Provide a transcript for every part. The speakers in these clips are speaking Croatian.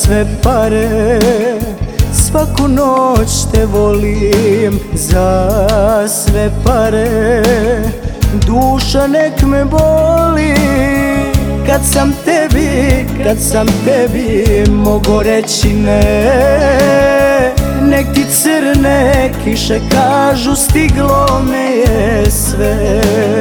sve pare, svaku noć te volim. Za sve pare, duša nek me boli. Kad sam tebi mogo reći ne, nek ti crne kiše kažu stiglo me je sve.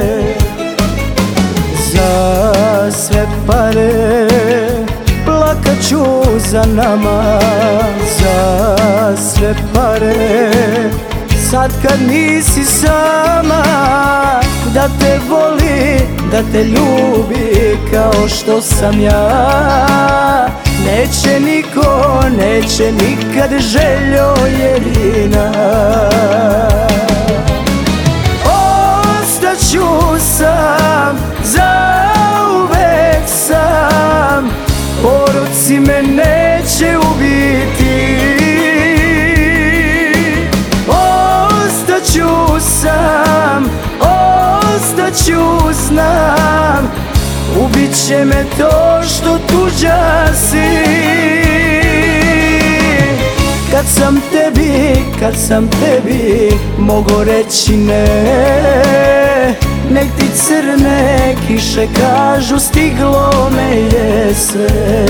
Za sve pare plakat ću za nama, za sve pare sad kad nisi sama. Da te voli, da te ljubi kao što sam ja. Neće niko, neće nikad željo jedina. Ostaću sam, zauvek sam, poruci me neće ubiti. Ostaću sam, ostaću, znam, ubit će me to što tuđa si. Kad sam tebi mogo reći ne, nek ti crne kiše kažu stiglo me je sve.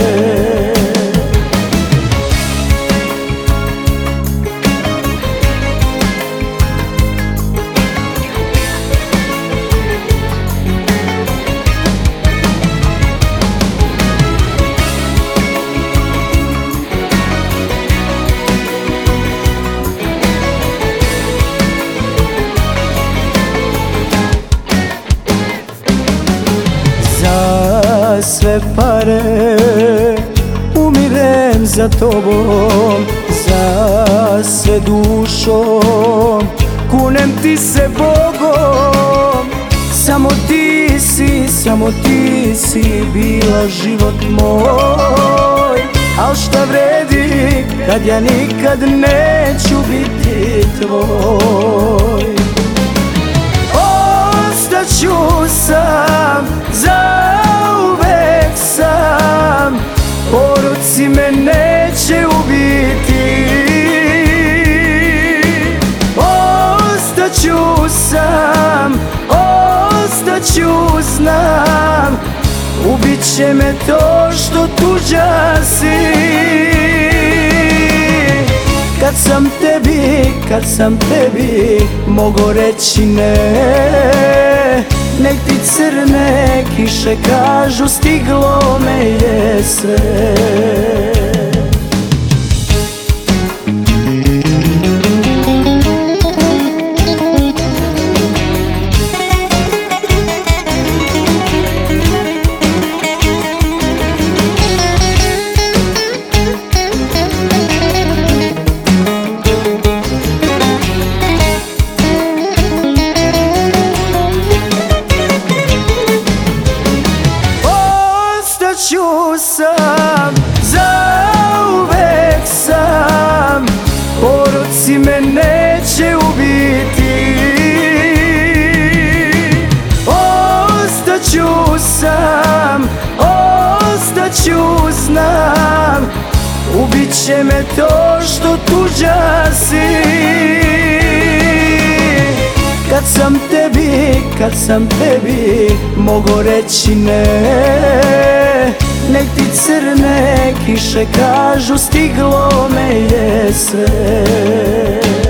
Sve pare umirem za tobom, za sve dušom kunem ti se Bogom. Samo ti si bila život moj. Al šta vredi kad ja nikad neću biti tvoj. Ostaću sam, zauvek sam, poruci me neće ubiti. Ostaću sam, ostaću, znam, ubit će me to što tuđa si. Kad sam tebi mogo reći ne, nek ti crne kiše kažu stiglo me je sve. Ostaću sam, zauvek sam, poruci me neće ubiti. Ostaću sam, ostaću, znam, ubit će me to što tuđa si. Kad sam tebi mogo reći ne, nek ti crne kiše kažu stiglo me je sve.